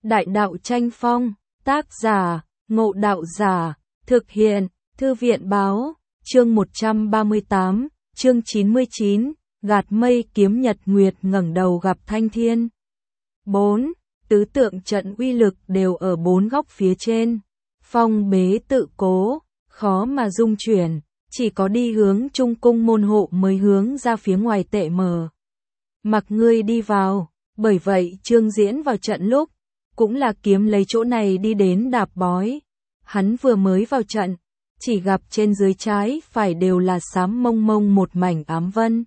Đại đạo tranh phong, tác giả, Ngộ Đạo Giả, thực hiện, Thư viện báo, chương 138, chương 99, gạt mây kiếm nhật nguyệt ngẩng đầu gặp thanh thiên. 4. Tứ tượng trận uy lực đều ở 4 góc phía trên. Phong bế tự cố, khó mà dung chuyển, chỉ có đi hướng trung cung môn hộ mới hướng ra phía ngoài tệ mờ. Mặc ngươi đi vào, bởi vậy Trương Diễn vào trận lúc, cũng là kiếm lấy chỗ này đi đến đạp bói. Hắn vừa mới vào trận, chỉ gặp trên dưới trái phải đều là xám mông mông một mảnh ám vân.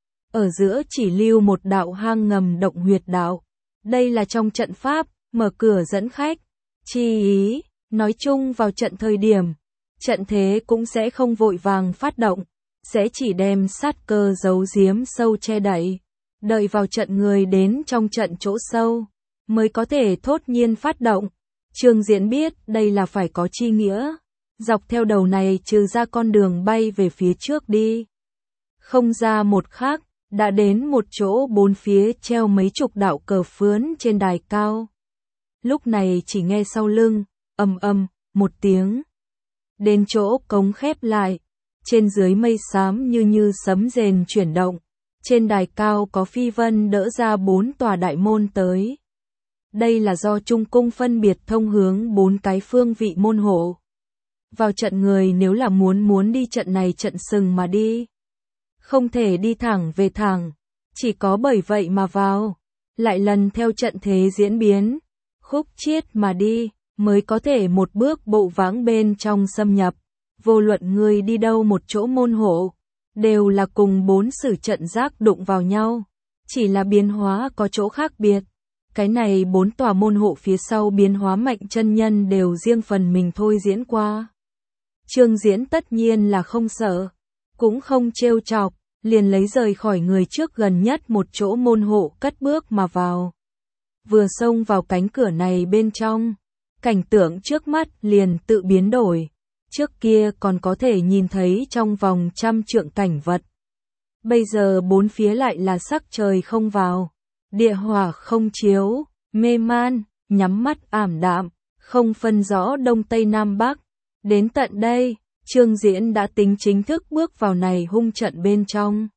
Ở giữa chỉ lưu một đạo hang ngầm động huyệt đạo. Đây là trong trận pháp, mở cửa dẫn khách. Chi ý, nói chung vào trận thời điểm, trận thế cũng sẽ không vội vàng phát động, sẽ chỉ đem sát cơ giấu giếm sâu che đậy. Đợi vào trận người đến trong trận chỗ sâu, mới có thể thốt nhiên phát động. Trương Diễn biết đây là phải có chi nghĩa. Dọc theo đầu này trừ ra con đường bay về phía trước đi. Không ra một khắc, đã đến một chỗ bốn phía treo mấy chục đạo cờ phướn trên đài cao. Lúc này chỉ nghe sau lưng, ầm một tiếng. Đến chỗ cống khép lại, trên dưới mây xám như sấm rền chuyển động. Trên đài cao có phi vân đỡ ra 4 tòa đại môn tới. Đây là do Trung Cung phân biệt thông hướng 4 cái phương vị môn hộ. Vào trận người nếu là muốn đi trận này trận sừng mà đi. Không thể đi thẳng về thẳng, chỉ có bởi vậy mà vào. Lại lần theo trận thế diễn biến, khúc chiết mà đi, mới có thể một bước bộ vãng bên trong xâm nhập. Vô luận người đi đâu một chỗ môn hộ, đều là cùng 4 sử trận giác đụng vào nhau. Chỉ là biến hóa có chỗ khác biệt. Cái này 4 tòa môn hộ phía sau biến hóa mạnh chân nhân đều riêng phần mình thôi diễn qua. Trương Diễn tất nhiên là không sợ, cũng không trêu chọc, liền lấy rời khỏi người trước gần nhất một chỗ môn hộ cất bước mà vào. Vừa xông vào cánh cửa này bên trong, cảnh tượng trước mắt liền tự biến đổi. Trước kia còn có thể nhìn thấy trong vòng 100 trượng cảnh vật. Bây giờ bốn phía lại là sắc trời không vào, địa hỏa không chiếu, mê man, nhắm mắt ảm đạm, không phân rõ đông tây nam bắc. Đến tận đây, Trương Diễn đã tính chính thức bước vào này hung trận bên trong.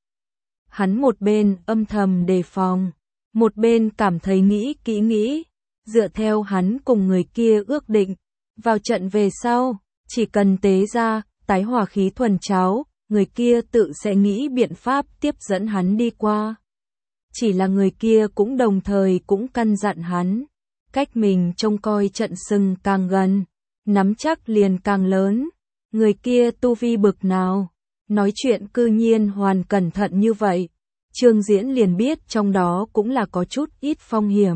Hắn một bên âm thầm đề phòng, một bên cảm thấy nghĩ kỹ nghĩ, dựa theo hắn cùng người kia ước định, vào trận về sau, chỉ cần tế ra, tái hỏa khí thuần cháo, người kia tự sẽ nghĩ biện pháp tiếp dẫn hắn đi qua. Chỉ là người kia cũng đồng thời cũng căn dặn hắn, cách mình trông coi trận sừng càng gần, nắm chắc liền càng lớn. Người kia tu vi bực nào, nói chuyện cư nhiên hoàn cẩn thận như vậy. Trương Diễn liền biết trong đó cũng là có chút ít phong hiểm.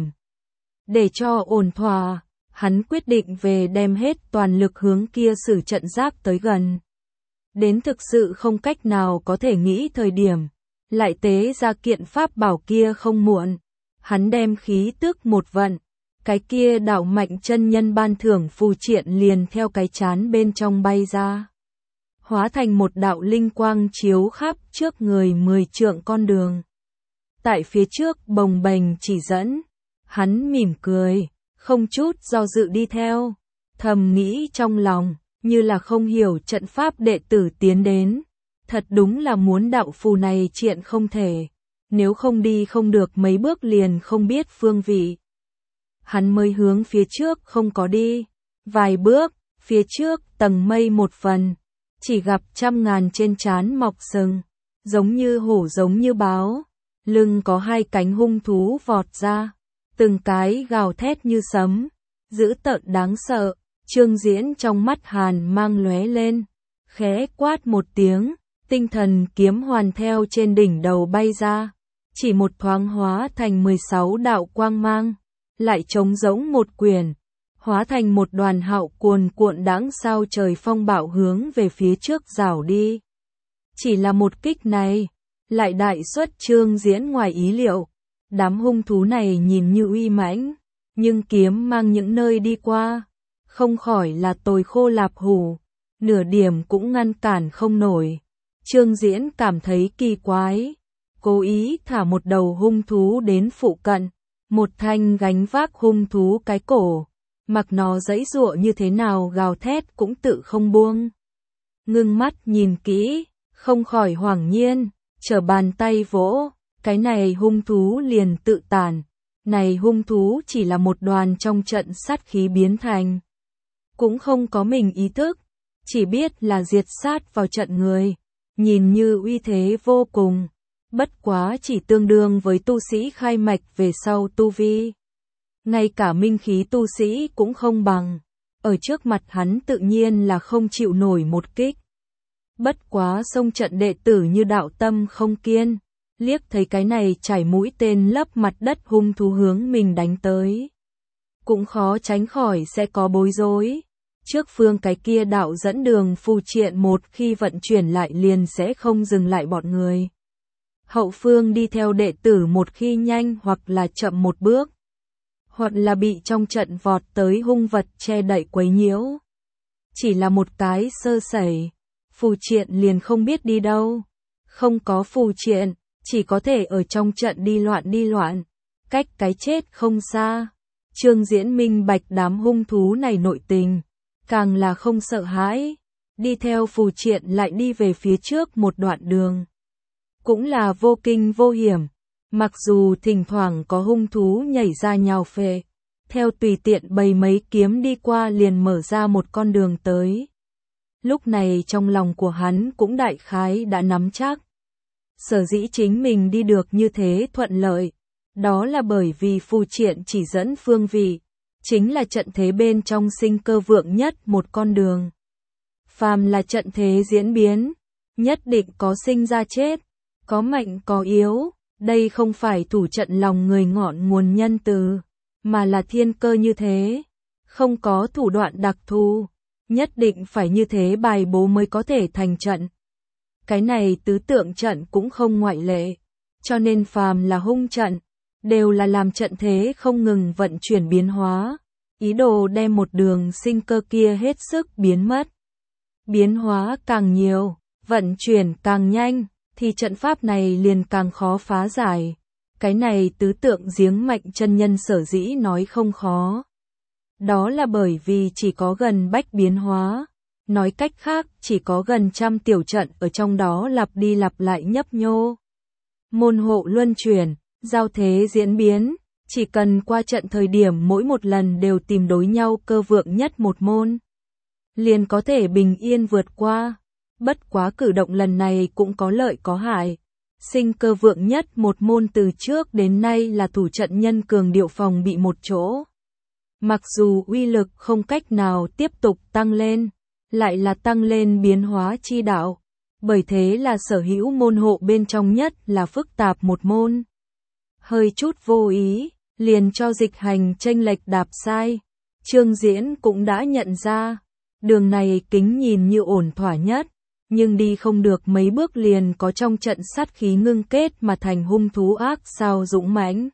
Để cho ổn thỏa, hắn quyết định về đem hết toàn lực hướng kia sử trận giác tới gần. Đến thực sự không cách nào có thể nghĩ thời điểm, lại tế ra kiện pháp bảo kia không muộn. Hắn đem khí tức một vận, cái kia đạo mạnh chân nhân ban thưởng phù triện liền theo cái chán bên trong bay ra. Hóa thành một đạo linh quang chiếu khắp trước người 10 trượng con đường. Tại phía trước bồng bềnh chỉ dẫn, hắn mỉm cười, không chút do dự đi theo, thầm nghĩ trong lòng, như là không hiểu trận pháp đệ tử tiến đến. Thật đúng là muốn đạo phù này triện không thể, nếu không đi không được mấy bước liền không biết phương vị. Hắn mới hướng phía trước không có đi, vài bước, phía trước tầng mây một phần, chỉ gặp 100.000 trên trán mọc sừng, giống như hổ giống như báo, lưng có 2 cánh hung thú vọt ra, từng cái gào thét như sấm, dữ tợn đáng sợ. Trương Diễn trong mắt hàn mang lóe lên, khẽ quát một tiếng, tinh thần kiếm hoàn theo trên đỉnh đầu bay ra, chỉ một thoáng hóa thành 16 đạo quang mang, lại trống rỗng một quyển, hóa thành một đoàn hạo cuồn cuộn đãng sao trời phong bạo hướng về phía trước rảo đi. Chỉ là một kích này, lại đại xuất Trương Diễn ngoài ý liệu. Đám hung thú này nhìn như uy mãnh, nhưng kiếm mang những nơi đi qua, không khỏi là tồi khô lạp hủ, nửa điểm cũng ngăn cản không nổi. Trương Diễn cảm thấy kỳ quái, cố ý thả một đầu hung thú đến phụ cận, một thanh gánh vác hung thú cái cổ, mặc nó giãy giụa như thế nào gào thét cũng tự không buông. Ngưng mắt nhìn kỹ, không khỏi hoảng nhiên, trở bàn tay vỗ, cái này hung thú liền tự tản. Này hung thú chỉ là một đoàn trong trận sát khí biến thành. Cũng không có mình ý thức, chỉ biết là diệt sát vào trận người, nhìn như uy thế vô cùng, bất quá chỉ tương đương với tu sĩ khai mạch về sau tu vi. Ngay cả minh khí tu sĩ cũng không bằng, ở trước mặt hắn tự nhiên là không chịu nổi một kích. Bất quá xông trận đệ tử như đạo tâm không kiên, liếc thấy cái này chảy mũi tên lấp mặt đất hung thú hướng mình đánh tới. Cũng khó tránh khỏi sẽ có bối rối. Trước phương cái kia đạo dẫn đường phù triện một khi vận chuyển lại liền sẽ không dừng lại bọn người. Hậu phương đi theo đệ tử một khi nhanh hoặc là chậm một bước, hoặc là bị trong trận vọt tới hung vật che đậy quấy nhiễu. Chỉ là một cái sơ sẩy, phù triện liền không biết đi đâu. Không có phù triện, chỉ có thể ở trong trận đi loạn, cách cái chết không xa. Trương Diễn minh bạch đám hung thú này nội tình, càng là không sợ hãi, đi theo phù triện lại đi về phía trước một đoạn đường. Cũng là vô kinh vô hiểm, mặc dù thỉnh thoảng có hung thú nhảy ra nhào phệ, theo tùy tiện bày mấy kiếm đi qua liền mở ra một con đường tới. Lúc này trong lòng của hắn cũng đại khái đã nắm chắc. Sở dĩ chính mình đi được như thế thuận lợi, đó là bởi vì phù triện chỉ dẫn phương vị, chính là trận thế bên trong sinh cơ vượng nhất một con đường. Phàm là trận thế diễn biến, nhất định có sinh ra chết, có mạnh có yếu, đây không phải thủ trận lòng người ngọn nguồn nhân từ, mà là thiên cơ như thế, không có thủ đoạn đặc thù, nhất định phải như thế bài bố mới có thể thành trận. Cái này tứ tượng trận cũng không ngoại lệ, cho nên phàm là hung trận, đều là làm trận thế không ngừng vận chuyển biến hóa, ý đồ đem một đường sinh cơ kia hết sức biến mất. Biến hóa càng nhiều, vận chuyển càng nhanh, thì trận pháp này liền càng khó phá giải. Cái này tứ tượng giếng mạch chân nhân sở dĩ nói không khó. Đó là bởi vì chỉ có gần bách biến hóa. Nói cách khác, chỉ có gần trăm tiểu trận ở trong đó lặp đi lặp lại nhấp nhô. Môn hộ luân chuyển, giao thế diễn biến, chỉ cần qua trận thời điểm mỗi một lần đều tìm đối nhau cơ vượng nhất một môn, liền có thể bình yên vượt qua. Bất quá cử động lần này cũng có lợi có hại. Sinh cơ vượng nhất một môn từ trước đến nay là thủ trận nhân cường điệu phòng bị một chỗ. Mặc dù uy lực không cách nào tiếp tục tăng lên, lại là tăng lên biến hóa chi đạo. Bởi thế là sở hữu môn hộ bên trong nhất là phức tạp một môn. Hơi chút vô ý, liền cho dịch hành chênh lệch đạp sai. Trương Diễn cũng đã nhận ra, đường này kính nhìn như ổn thỏa nhất, nhưng đi không được mấy bước liền có trong trận sát khí ngưng kết mà thành hung thú ác sao dũng mãnh.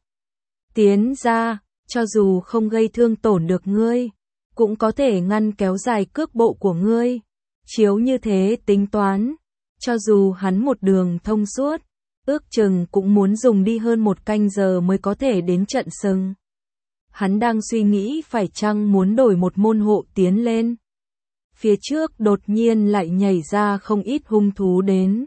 Tiến ra, cho dù không gây thương tổn được ngươi, cũng có thể ngăn kéo dài cước bộ của ngươi. Chiếu như thế tính toán, cho dù hắn một đường thông suốt, ước chừng cũng muốn dùng đi hơn một canh giờ mới có thể đến trận sừng. Hắn đang suy nghĩ phải chăng muốn đổi một môn hộ tiến lên. Phía trước đột nhiên lại nhảy ra không ít hung thú đến.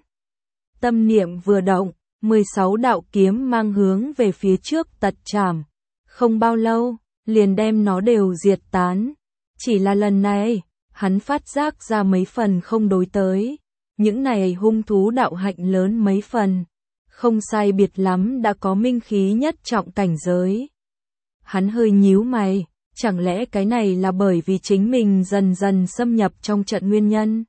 Tâm niệm vừa động, 16 đạo kiếm mang hướng về phía trước tật chảm. Không bao lâu, liền đem nó đều diệt tán. Chỉ là lần này, hắn phát giác ra mấy phần không đối tới. Những này hung thú đạo hạnh lớn mấy phần. Không sai biệt lắm đã có minh khí nhất trọng cảnh giới. Hắn hơi nhíu mày. Chẳng lẽ cái này là bởi vì chính mình dần dần xâm nhập trong trận nguyên nhân?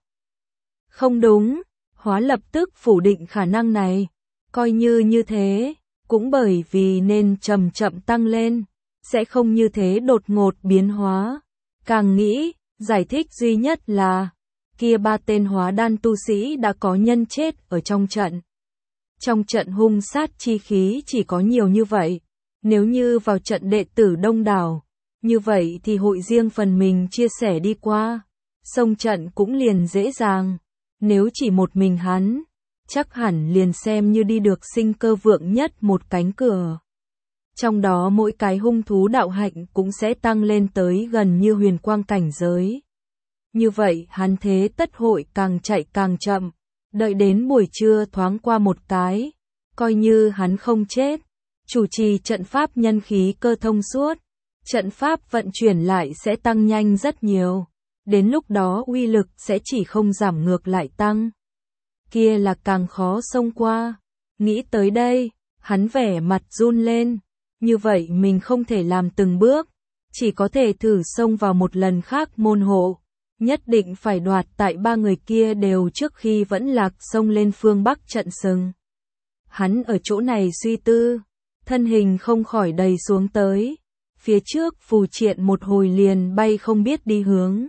Không đúng, Hóa lập tức phủ định khả năng này. Coi như thế, cũng bởi vì nên chậm chậm tăng lên, sẽ không như thế đột ngột biến hóa. Càng nghĩ, giải thích duy nhất là, kia 3 tên hóa đan tu sĩ đã có nhân chết ở trong trận. Trong trận hung sát chi khí chỉ có nhiều như vậy, nếu như vào trận đệ tử đông đảo, như vậy thì hội riêng phần mình chia sẻ đi qua, xông trận cũng liền dễ dàng. Nếu chỉ một mình hắn, chắc hẳn liền xem như đi được sinh cơ vượng nhất một cánh cửa. Trong đó mỗi cái hung thú đạo hạnh cũng sẽ tăng lên tới gần như huyền quang cảnh giới. Như vậy hắn thế tất hội càng chạy càng chậm, đợi đến buổi trưa thoáng qua một cái, coi như hắn không chết, chủ trì trận pháp nhân khí cơ thông suốt, trận pháp vận chuyển lại sẽ tăng nhanh rất nhiều, đến lúc đó uy lực sẽ chỉ không giảm ngược lại tăng. Kia là càng khó xông qua. Nghĩ tới đây, hắn vẻ mặt run lên, như vậy mình không thể làm từng bước, chỉ có thể thử xông vào một lần khác môn hộ. Nhất định phải đoạt tại ba người kia đều trước khi vẫn lạc xông lên phương Bắc trận sừng. Hắn ở chỗ này suy tư, thân hình không khỏi đầy xuống tới, phía trước phù triện một hồi liền bay không biết đi hướng.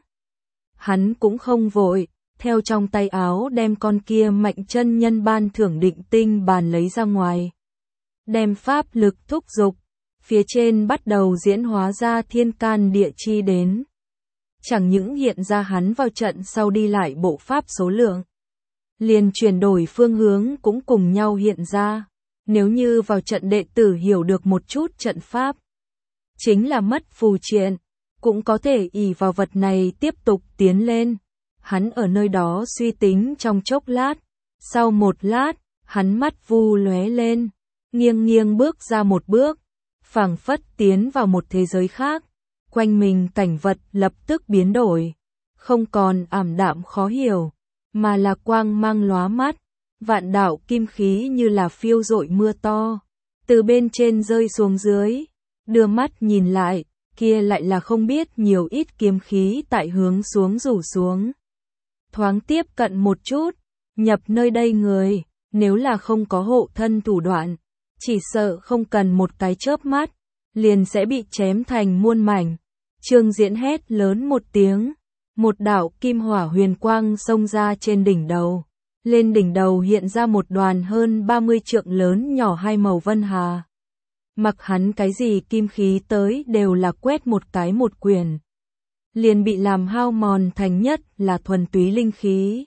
Hắn cũng không vội, theo trong tay áo đem con kia mạnh chân nhân ban thưởng định tinh bàn lấy ra ngoài. Đem pháp lực thúc dục, phía trên bắt đầu diễn hóa ra thiên can địa chi đến. Chẳng những hiện ra hắn vào trận sau đi lại bộ pháp số lượng, liền chuyển đổi phương hướng cũng cùng nhau hiện ra. Nếu như vào trận đệ tử hiểu được một chút trận pháp, chính là mất phù triện, cũng có thể ỷ vào vật này tiếp tục tiến lên. Hắn ở nơi đó suy tính trong chốc lát, sau một lát, hắn mắt vu lóe lên, nghiêng nghiêng bước ra một bước, phảng phất tiến vào một thế giới khác. Quanh mình cảnh vật lập tức biến đổi, không còn ảm đạm khó hiểu, mà là quang mang lóa mắt, vạn đạo kim khí như là phiêu dội mưa to, từ bên trên rơi xuống dưới, đưa mắt nhìn lại, kia lại là không biết nhiều ít kiếm khí tại hướng xuống rủ xuống. Thoáng tiếp cận một chút, nhập nơi đây người, nếu là không có hộ thân thủ đoạn, chỉ sợ không cần một cái chớp mắt, liền sẽ bị chém thành muôn mảnh. Trương Diễn hét lớn một tiếng, một đạo kim hỏa huyền quang xông ra trên đỉnh đầu. Lên đỉnh đầu hiện ra một đoàn hơn 30 trượng lớn nhỏ hai màu vân hà. Mặc hắn cái gì kim khí tới đều là quét một cái một quyển, liền bị làm hao mòn thành nhất là thuần túy linh khí.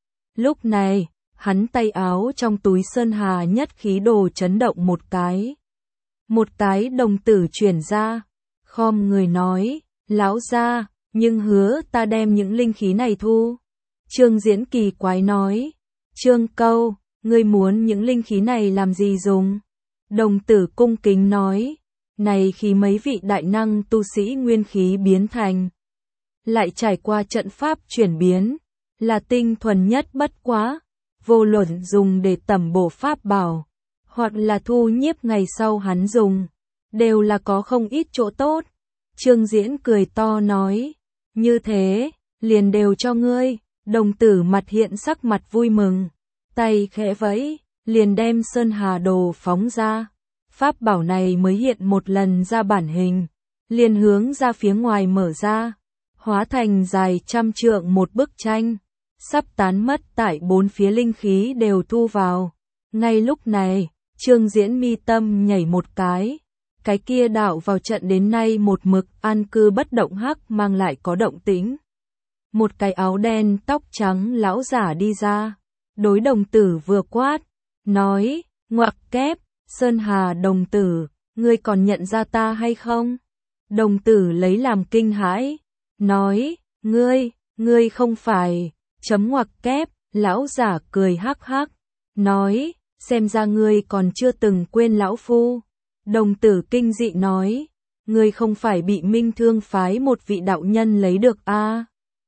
Lúc này, hắn tay áo trong túi sơn hà nhất khí đồ chấn động một cái. Một cái đồng tử chuyển ra, khom người nói, lão gia, nhưng hứa ta đem những linh khí này thu. Trương Diễn kỳ quái nói, Trương Câu, ngươi muốn những linh khí này làm gì dùng? Đồng tử cung kính nói, này khi mấy vị đại năng tu sĩ nguyên khí biến thành, lại trải qua trận pháp chuyển biến, là tinh thuần nhất bất quá, vô luận dùng để tẩm bổ pháp bảo, hoặc là thu nhiếp ngày sau hắn dùng, đều là có không ít chỗ tốt. Trương Diễn cười to nói, như thế, liền đều cho ngươi. Đồng tử mặt hiện sắc mặt vui mừng, tay khẽ vẫy, liền đem sơn hà đồ phóng ra. Pháp bảo này mới hiện một lần ra bản hình, liền hướng ra phía ngoài mở ra, hóa thành dài trăm trượng một bức tranh, sắp tán mất tại bốn phía linh khí đều thu vào. Ngay lúc này, Trương Diễn mi tâm nhảy một cái kia đạo vào trận đến nay một mực an cư bất động hắc mang lại có động tĩnh. Một cái áo đen tóc trắng lão giả đi ra, đối đồng tử vừa quát, nói, ngoặc kép, Sơn Hà đồng tử, ngươi còn nhận ra ta hay không? Đồng tử lấy làm kinh hãi, nói, ngươi không phải, chấm ngoặc kép, lão giả cười hắc hắc, nói, xem ra ngươi còn chưa từng quên lão phu. Đồng tử kinh dị nói, ngươi không phải bị Minh Thương phái một vị đạo nhân lấy được a?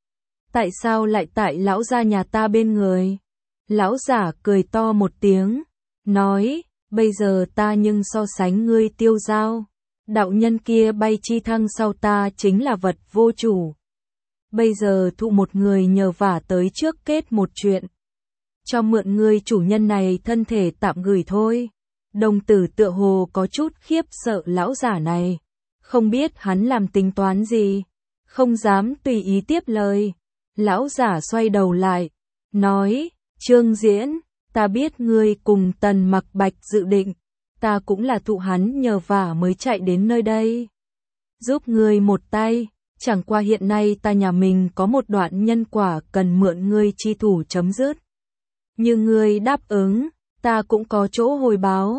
Tại sao lại tại lão gia nhà ta bên người? Lão giả cười to một tiếng, nói, bây giờ ta nhưng so sánh ngươi tiêu dao. Đạo nhân kia bay chi thăng sau ta chính là vật vô chủ. Bây giờ thụ một người nhờ vả tới trước kết một chuyện. Cho mượn ngươi chủ nhân này thân thể tạm gửi thôi. Đồng tử tựa hồ có chút khiếp sợ lão giả này. Không biết hắn làm tính toán gì. Không dám tùy ý tiếp lời. Lão giả xoay đầu lại, nói, Trương Diễn, ta biết ngươi cùng Tần Mặc Bạch dự định, ta cũng là thụ hắn nhờ vả mới chạy đến nơi đây. Giúp ngươi một tay, chẳng qua hiện nay ta nhà mình có một đoạn nhân quả cần mượn ngươi chi thủ chấm dứt. Như ngươi đáp ứng, ta cũng có chỗ hồi báo.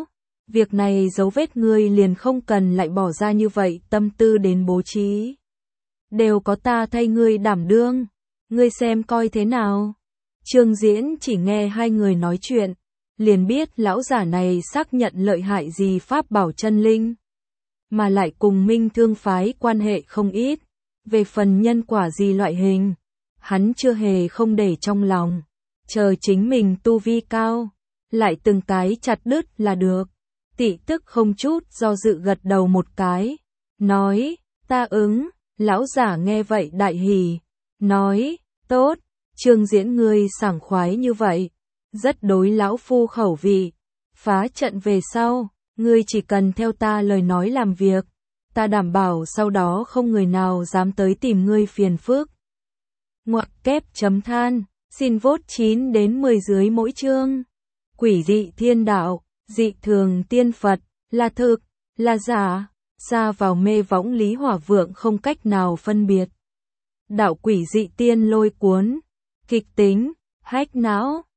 Việc này dấu vết ngươi liền không cần lại bỏ ra như vậy tâm tư đến bố trí. Đều có ta thay ngươi đảm đương, ngươi xem coi thế nào. Trương Diễn chỉ nghe hai người nói chuyện, liền biết lão giả này xác nhận lợi hại gì pháp bảo chân linh, mà lại cùng Minh Thương phái quan hệ không ít, về phần nhân quả gì loại hình, hắn chưa hề không để trong lòng, chờ chính mình tu vi cao, lại từng cái chặt đứt là được. Tị tức không chút do dự gật đầu một cái, nói, ta ứng. Lão giả nghe vậy đại hỉ, nói, tốt, Trương Diễn ngươi sảng khoái như vậy, rất đối lão phu khẩu vị. Phá trận về sau, ngươi chỉ cần theo ta lời nói làm việc, ta đảm bảo sau đó không người nào dám tới tìm ngươi phiền phức. Ngoặc kép chấm than, xin vote 9 đến 10 dưới mỗi chương. Quỷ dị thiên đạo, dị thường tiên Phật, là thực, là giả, xa vào mê võng Lý Hỏa Vượng không cách nào phân biệt. Đạo quỷ dị tiên lôi cuốn, kịch tính, hách não,